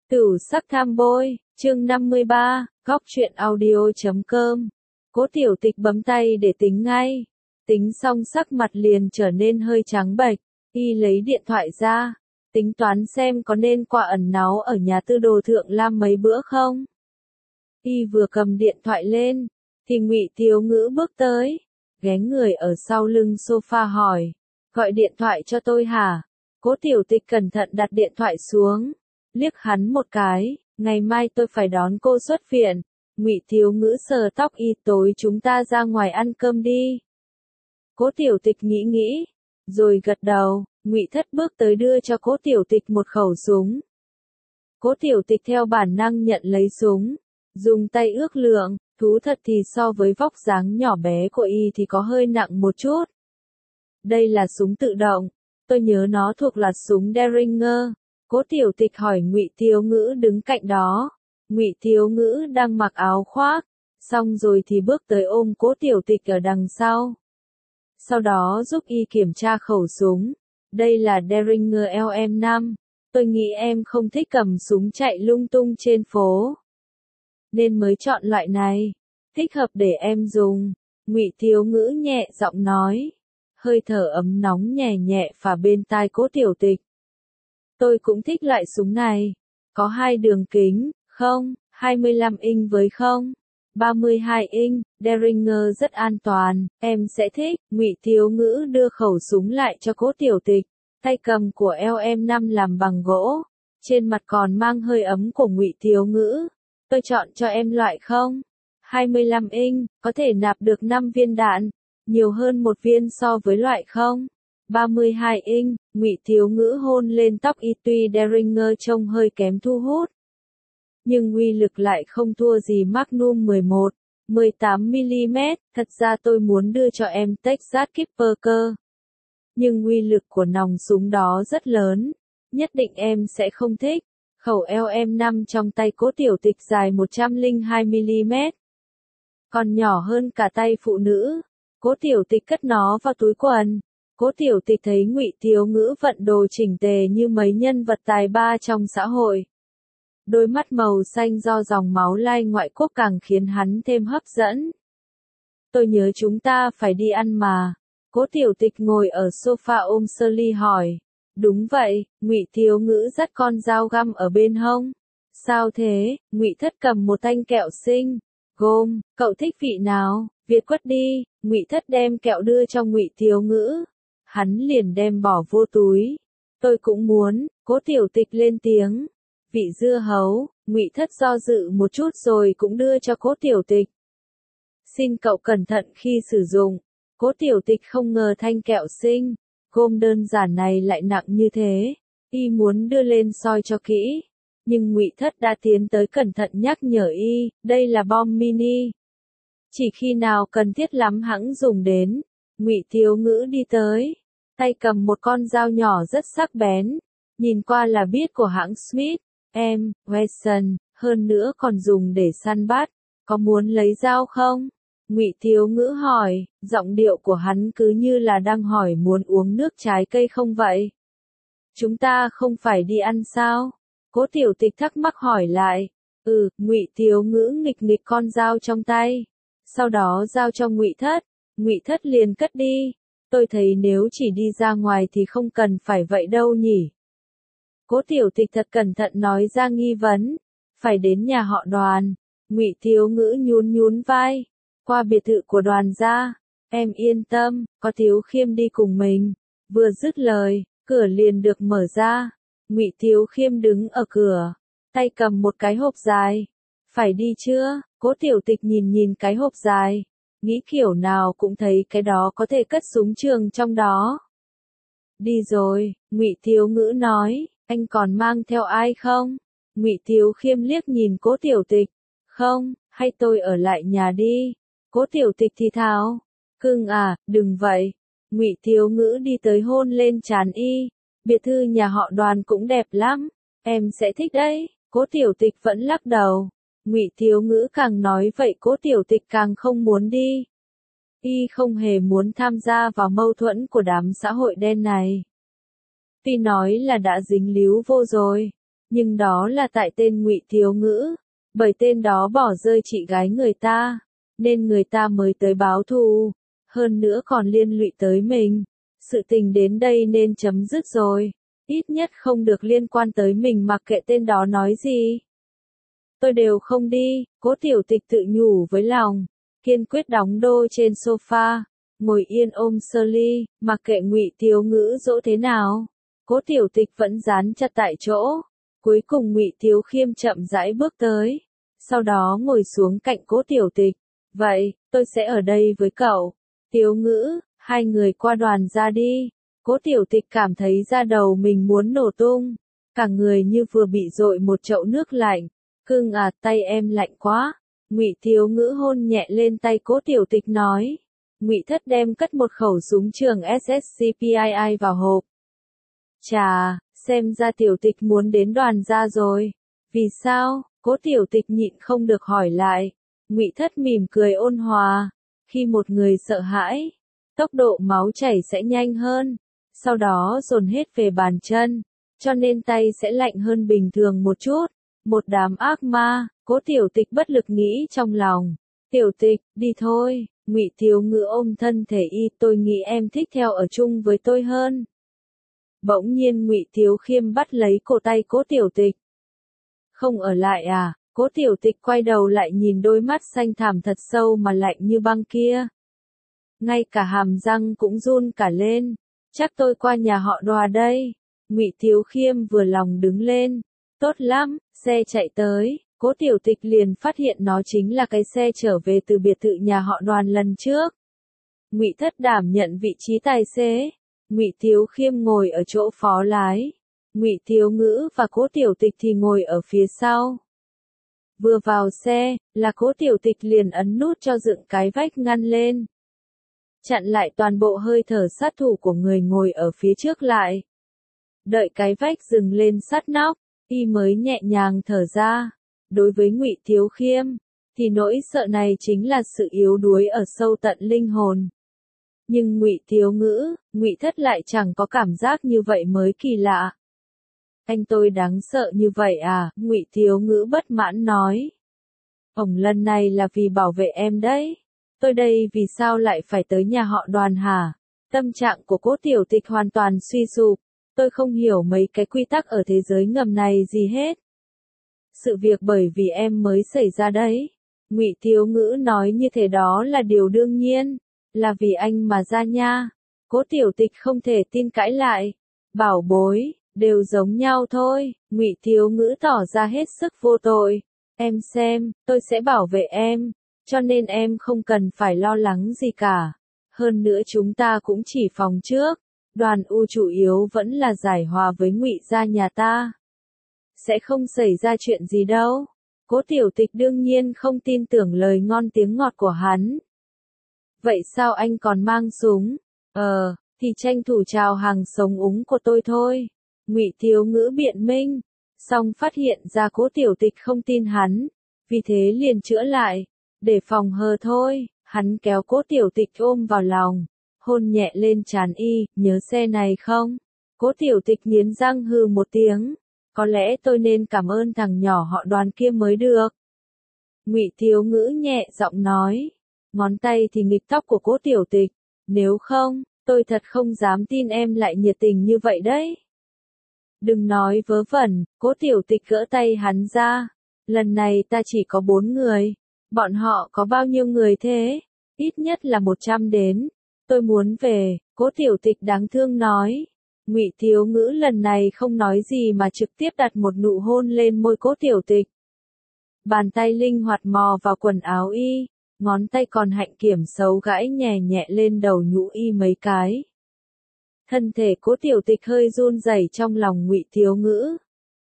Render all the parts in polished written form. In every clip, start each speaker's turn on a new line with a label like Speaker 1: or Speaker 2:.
Speaker 1: Tửu sắc tham bôi, chương 53, góc truyện audio.com. Cố Tiểu Tịch bấm tay để tính ngay. Tính xong sắc mặt liền trở nên hơi trắng bệch, y lấy điện thoại ra, tính toán xem có nên qua ẩn náu ở nhà tư đồ Thượng Lam mấy bữa không. Y vừa cầm điện thoại lên, thì Ngụy Thiếu Ngữ bước tới, ghé người ở sau lưng sofa hỏi, gọi điện thoại cho tôi hả? Cố Tiểu Tịch cẩn thận đặt điện thoại xuống, liếc hắn một cái, ngày mai tôi phải đón cô xuất viện. Ngụy Thiếu Ngữ sờ tóc y, tối chúng ta ra ngoài ăn cơm đi. Cố Tiểu Tịch nghĩ, rồi gật đầu. Ngụy Thất bước tới đưa cho Cố Tiểu Tịch một khẩu súng. Cố Tiểu Tịch theo bản năng nhận lấy súng, dùng tay ước lượng, thú thật thì so với vóc dáng nhỏ bé của y thì có hơi nặng một chút. Đây là súng tự động, tôi nhớ nó thuộc là súng Derringer. Cố Tiểu Tịch hỏi Ngụy Thiếu Ngữ đứng cạnh đó. Ngụy Thiếu Ngữ đang mặc áo khoác, xong rồi thì bước tới ôm Cố Tiểu Tịch ở đằng sau. Sau đó giúp y kiểm tra khẩu súng. Đây là Derringer LM5. Tôi nghĩ em không thích cầm súng chạy lung tung trên phố, nên mới chọn loại này. Thích hợp để em dùng. Ngụy Thiếu Ngữ nhẹ giọng nói. Hơi thở ấm nóng nhẹ nhẹ phả bên tai Cố Tiểu Tịch. Tôi cũng thích loại súng này. Có 2 đường kính, không, 25 inch với không, 32 inch, Derringer rất an toàn, em sẽ thích. Ngụy Thiếu Ngữ đưa khẩu súng lại cho Cố Tiểu Tịch, tay cầm của LM5 làm bằng gỗ, trên mặt còn mang hơi ấm của Ngụy Thiếu Ngữ. Tôi chọn cho em loại không, 25 inch, có thể nạp được 5 viên đạn, nhiều hơn 1 viên so với loại không, 32 inch. Ngụy Thiếu Ngữ hôn lên tóc y, tuy Derringer trông hơi kém thu hút, nhưng uy lực lại không thua gì Magnum 11, 18mm. Thật ra tôi muốn đưa cho em Texas Keeper cơ, nhưng uy lực của nòng súng đó rất lớn, nhất định em sẽ không thích. Khẩu LM5 trong tay Cố Tiểu Tịch dài 102mm, còn nhỏ hơn cả tay phụ nữ. Cố Tiểu Tịch cất nó vào túi quần. Cố Tiểu Tịch thấy Ngụy Thiếu Ngữ vận đồ chỉnh tề như mấy nhân vật tài ba trong xã hội. Đôi mắt màu xanh do dòng máu lai ngoại quốc càng khiến hắn thêm hấp dẫn. Tôi nhớ chúng ta phải đi ăn mà. Cố Tiểu Tịch ngồi ở sofa ôm Shirley hỏi. Đúng vậy. Ngụy Thiếu Ngữ dắt con dao găm ở bên hông. Sao thế? Ngụy Thất cầm một thanh kẹo xinh. Gồm, cậu thích vị nào? Việt quất đi. Ngụy Thất đem kẹo đưa cho Ngụy Thiếu Ngữ. Hắn liền đem bỏ vô túi. Tôi cũng muốn. Cố Tiểu Tịch lên tiếng. Vị dưa hấu. Ngụy Thất do dự một chút rồi cũng đưa cho Cố Tiểu Tịch. Xin cậu cẩn thận khi sử dụng. Cố Tiểu Tịch không ngờ thanh kẹo xinh gôm đơn giản này lại nặng như thế. Y muốn đưa lên soi cho kỹ, nhưng Ngụy Thất đã tiến tới cẩn thận nhắc nhở y, đây là bom mini, chỉ khi nào cần thiết lắm hẵng dùng đến. Ngụy Thiếu Ngữ đi tới, tay cầm một con dao nhỏ rất sắc bén, nhìn qua là biết của hãng Smith & Wesson, hơn nữa còn dùng để săn bắt. Có muốn lấy dao không? Ngụy Thiếu Ngữ hỏi, giọng điệu của hắn cứ như là đang hỏi muốn uống nước trái cây không vậy? Chúng ta không phải đi ăn sao? Cố Tiểu Tịch thắc mắc hỏi lại. Ngụy Thiếu Ngữ nghịch con dao trong tay, sau đó giao cho Ngụy Thất. Ngụy Thất liền cất đi. Tôi thấy nếu chỉ đi ra ngoài thì không cần phải vậy đâu nhỉ? Cố Tiểu Tịch thật cẩn thận nói ra nghi vấn. Phải đến nhà họ Đoàn. Ngụy Thiếu Ngữ nhún vai. Qua biệt thự của Đoàn gia. Em yên tâm, có Thiếu Khiêm đi cùng mình. Vừa dứt lời, cửa liền được mở ra. Ngụy Thiếu Khiêm đứng ở cửa, tay cầm một cái hộp dài. Phải đi chưa? Cố Tiểu Tịch nhìn cái hộp dài, nghĩ kiểu nào cũng thấy cái đó có thể cất súng trường trong đó. Đi rồi, Ngụy Thiếu Ngữ nói, anh còn mang theo ai không? Ngụy Thiếu Khiêm liếc nhìn Cố Tiểu Tịch. Không, hay tôi ở lại nhà đi. Cố Tiểu Tịch thì thào. Cưng à, đừng vậy. Ngụy Thiếu Ngữ đi tới hôn lên trán y. Biệt thự nhà họ Đoàn cũng đẹp lắm. Em sẽ thích đấy. Cố Tiểu Tịch vẫn lắc đầu. Ngụy Thiếu Ngữ càng nói vậy Cố Tiểu Tịch càng không muốn đi. Y không hề muốn tham gia vào mâu thuẫn của đám xã hội đen này. Tuy nói là đã dính líu vô rồi, Nhưng đó là tại tên Ngụy Thiếu Ngữ, bởi tên đó bỏ rơi chị gái người ta, nên người ta mới tới báo thù, hơn nữa còn liên lụy tới mình. Sự tình đến đây nên chấm dứt rồi, ít nhất không được liên quan tới mình, mặc kệ tên đó nói gì. Tôi đều không đi, Cố Tiểu Tịch tự nhủ với lòng, kiên quyết đóng đô trên sofa, ngồi yên ôm Shirley, mặc kệ Ngụy Thiếu Ngữ dỗ thế nào. Cố Tiểu Tịch vẫn dán chặt tại chỗ. Cuối cùng Ngụy Thiếu Khiêm chậm rãi bước tới, sau đó ngồi xuống cạnh Cố Tiểu Tịch. Vậy, tôi sẽ ở đây với cậu. Thiếu Ngữ, hai người qua đoàn ra đi. Cố Tiểu Tịch cảm thấy da đầu mình muốn nổ tung, cả người như vừa bị dội một chậu nước lạnh. Cưng à, tay em lạnh quá. Ngụy Thiếu Ngữ hôn nhẹ lên tay Cố Tiểu Tịch nói. Ngụy Thất đem cất một khẩu súng trường SSCPII vào hộp. Chà, xem ra Tiểu Tịch muốn đến đoàn ra rồi. Vì sao? Cố Tiểu Tịch nhịn không được hỏi lại. Ngụy Thất mỉm cười ôn hòa. Khi một người sợ hãi, tốc độ máu chảy sẽ nhanh hơn, sau đó dồn hết về bàn chân, cho nên tay sẽ lạnh hơn bình thường một chút. Một đám ác ma, Cố Tiểu Tịch bất lực nghĩ trong lòng. Tiểu Tịch, đi thôi. Ngụy Thiếu Ngữ ôm thân thể y, tôi nghĩ em thích theo ở chung với tôi hơn. Bỗng nhiên Ngụy Thiếu Khiêm bắt lấy cổ tay Cố Tiểu Tịch. Không ở lại à? Cố Tiểu Tịch quay đầu lại nhìn đôi mắt xanh thẳm thật sâu mà lạnh như băng kia. Ngay cả hàm răng cũng run cả lên. Chắc tôi qua nhà họ Đoà đây. Ngụy Thiếu Khiêm vừa lòng đứng lên. Tốt lắm, xe chạy tới. Cố Tiểu Tịch liền phát hiện nó chính là cái xe trở về từ biệt thự nhà họ Đoàn lần trước. Ngụy Thất đảm nhận vị trí tài xế. Ngụy Thiếu Khiêm ngồi ở chỗ phó lái. Ngụy Thiếu Ngữ và Cố Tiểu Tịch thì ngồi ở phía sau. Vừa vào xe, là Cố Tiểu Tịch liền ấn nút cho dựng cái vách ngăn lên, chặn lại toàn bộ hơi thở sát thủ của người ngồi ở phía trước lại. Đợi cái vách dừng lên sát nóc, y mới nhẹ nhàng thở ra. Đối với Ngụy Thiếu Khiêm, thì nỗi sợ này chính là sự yếu đuối ở sâu tận linh hồn. Nhưng Ngụy Thiếu Ngữ, Ngụy Thất lại chẳng có cảm giác như vậy mới kỳ lạ. Anh tôi đáng sợ như vậy à? Ngụy Thiếu Ngữ bất mãn nói. Ổng lần này là vì bảo vệ em đấy. Tôi đây vì sao lại phải tới nhà họ Đoàn hả? Tâm trạng của Cố Tiểu Tịch hoàn toàn suy sụp. Tôi không hiểu mấy cái quy tắc ở thế giới ngầm này gì hết. Sự việc bởi vì em mới xảy ra đấy. Ngụy Thiếu Ngữ nói như thế đó là điều đương nhiên. Là vì anh mà ra nha. Cố Tiểu Tịch không thể tin cãi lại. Bảo bối, đều giống nhau thôi. Ngụy Thiếu Ngữ tỏ ra hết sức vô tội. Em xem, tôi sẽ bảo vệ em. Cho nên em không cần phải lo lắng gì cả. Hơn nữa chúng ta cũng chỉ phòng trước. Đoàn U chủ yếu vẫn là giải hòa với Ngụy gia nhà ta. Sẽ không xảy ra chuyện gì đâu. Cố Tiểu Tịch đương nhiên không tin tưởng lời ngon tiếng ngọt của hắn. Vậy sao anh còn mang súng? Thì tranh thủ trào hàng sống úng của tôi thôi. Ngụy Thiếu Ngữ biện minh. Xong phát hiện ra Cố Tiểu Tịch không tin hắn. Vì thế liền chữa lại. Để phòng hờ thôi, hắn kéo Cố Tiểu Tịch ôm vào lòng. Hôn nhẹ lên trán y, nhớ xe này không? Cố Tiểu Tịch nghiến răng hừ một tiếng. Có lẽ tôi nên cảm ơn thằng nhỏ họ Đoàn kia mới được. Ngụy Thiếu Ngữ nhẹ giọng nói. Ngón tay thì nghịch tóc của Cố Tiểu Tịch. Nếu không, tôi thật không dám tin em lại nhiệt tình như vậy đấy. Đừng nói vớ vẩn, Cố Tiểu Tịch gỡ tay hắn ra. Lần này ta chỉ có 4 người. Bọn họ có bao nhiêu người thế? Ít nhất là 100 đến. Tôi muốn về, Cố Tiểu Tịch đáng thương nói. Ngụy Thiếu Ngữ lần này không nói gì mà trực tiếp đặt một nụ hôn lên môi Cố Tiểu Tịch. Bàn tay linh hoạt mò vào quần áo y, ngón tay còn hạnh kiểm xấu gãi nhẹ nhẹ lên đầu nhũ y mấy cái. Thân thể Cố Tiểu Tịch hơi run rẩy trong lòng Ngụy Thiếu Ngữ.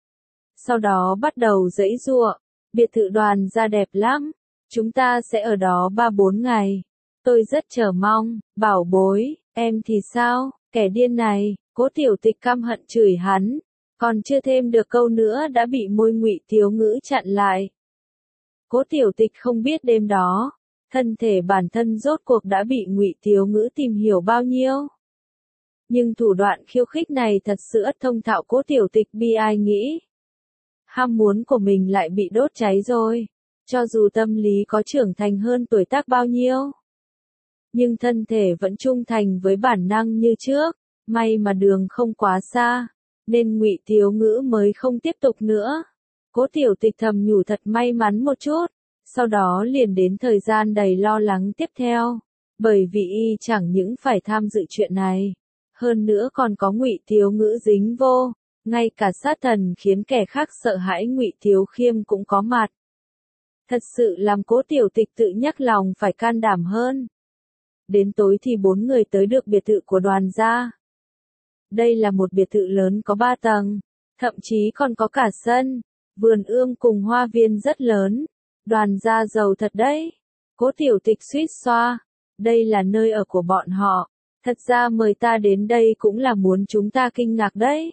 Speaker 1: Sau đó bắt đầu giãy giụa, biệt thự Đoàn ra đẹp lắm, chúng ta sẽ ở đó 3-4 ngày. Tôi rất chờ mong, bảo bối, em thì sao, kẻ điên này, Cố Tiểu Tịch căm hận chửi hắn, còn chưa thêm được câu nữa đã bị môi Ngụy Thiếu Ngữ chặn lại. Cố Tiểu Tịch không biết đêm đó, thân thể bản thân rốt cuộc đã bị Ngụy Thiếu Ngữ tìm hiểu bao nhiêu. Nhưng thủ đoạn khiêu khích này thật sự thông thạo Cố Tiểu Tịch bi ai nghĩ. ham muốn của mình lại bị đốt cháy rồi. Cho dù tâm lý có trưởng thành hơn tuổi tác bao nhiêu, nhưng thân thể vẫn trung thành với bản năng như trước. May mà đường không quá xa, nên Ngụy Thiếu Ngữ mới không tiếp tục nữa. Cố Tiểu Tịch thầm nhủ thật may mắn một chút, sau đó liền đến thời gian đầy lo lắng tiếp theo, bởi vì y chẳng những phải tham dự chuyện này, hơn nữa còn có Ngụy Thiếu Ngữ dính vô, ngay cả sát thần khiến kẻ khác sợ hãi Ngụy Thiếu Khiêm cũng có mặt. Thật sự làm Cố Tiểu Tịch tự nhắc lòng phải can đảm hơn. Đến tối thì 4 người tới được biệt thự của Đoàn gia. Đây là một biệt thự lớn có 3 tầng, thậm chí còn có cả sân, vườn ươm cùng hoa viên rất lớn. Đoàn gia giàu thật đấy. Cố Tiểu Tịch suýt xoa. Đây là nơi ở của bọn họ. Thật ra mời ta đến đây cũng là muốn chúng ta kinh ngạc đấy.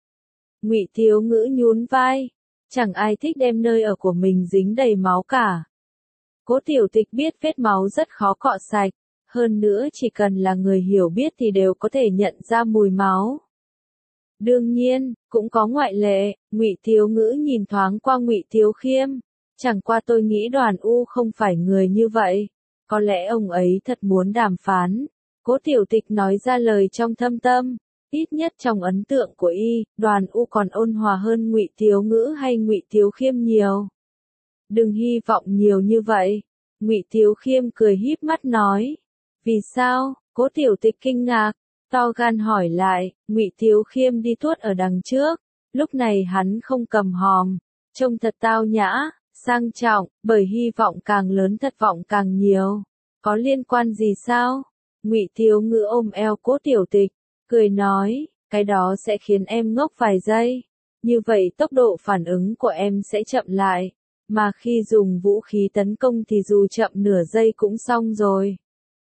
Speaker 1: Ngụy Thiếu Ngữ nhún vai. Chẳng ai thích đem nơi ở của mình dính đầy máu cả. Cố Tiểu Tịch biết vết máu rất khó cọ sạch. Hơn nữa chỉ cần là người hiểu biết thì đều có thể nhận ra mùi máu. Đương nhiên, cũng có ngoại lệ. Ngụy Thiếu Ngữ nhìn thoáng qua Ngụy Thiếu Khiêm. Chẳng qua tôi nghĩ Đoàn U không phải người như vậy. Có lẽ ông ấy thật muốn đàm phán. Cố Tiểu Tịch nói ra lời trong thâm tâm. Ít nhất trong ấn tượng của y, Đoàn U còn ôn hòa hơn Ngụy Thiếu Ngữ hay Ngụy Thiếu Khiêm nhiều. Đừng hy vọng nhiều như vậy. Ngụy Thiếu Khiêm cười híp mắt nói. Vì sao? Cố Tiểu Tịch kinh ngạc, to gan hỏi lại. Ngụy Thiếu Khiêm đi tuốt ở đằng trước. Lúc này hắn không cầm hòm, trông thật tao nhã, sang trọng, bởi hy vọng càng lớn thất vọng càng nhiều. Có liên quan gì sao? Ngụy Thiếu Ngữ ôm eo Cố Tiểu Tịch, cười nói, cái đó sẽ khiến em ngốc vài giây. Như vậy tốc độ phản ứng của em sẽ chậm lại, mà khi dùng vũ khí tấn công thì dù chậm nửa giây cũng xong rồi.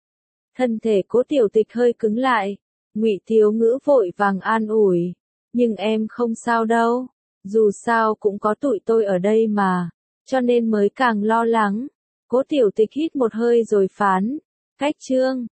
Speaker 1: Thân thể Cố Tiểu Tịch hơi cứng lại, Ngụy Thiếu Ngữ vội vàng an ủi, nhưng em không sao đâu, dù sao cũng có tụi tôi ở đây mà, cho nên mới càng lo lắng. Cố Tiểu Tịch hít một hơi rồi phán, cách chương.